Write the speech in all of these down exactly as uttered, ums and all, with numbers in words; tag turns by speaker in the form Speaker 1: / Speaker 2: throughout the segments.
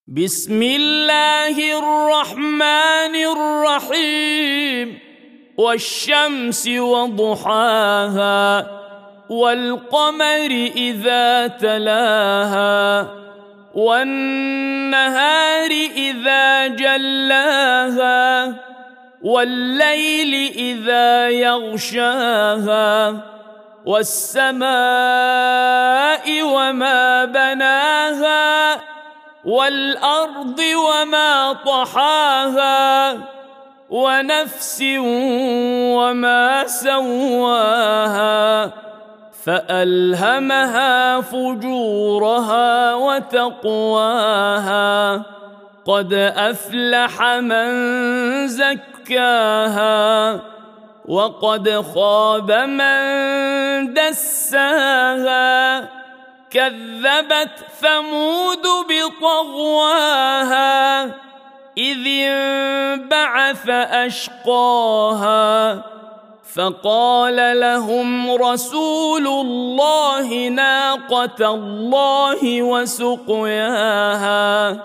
Speaker 1: بسم الله الرحمن الرحيم والشمس وضحاها والقمر إذا تلاها والنهار إذا جلاها والليل إذا يغشاها والسماء وما بناها والأرض وما طحاها ونفس وما سواها فألهمها فجورها وتقواها قد أفلح من زكاها وقد خاب من دساها كذبت ثمود بطغواها إذ انبعث أشقاها فقال لهم رسول الله ناقة الله وسقياها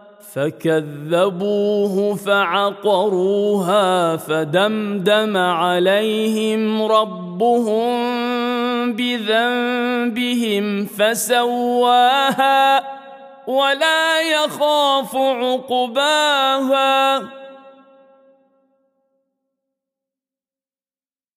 Speaker 1: فكذبوه فعقروها فدمدم عليهم ربهم بذنبهم فسواها ولا يخاف عقباها.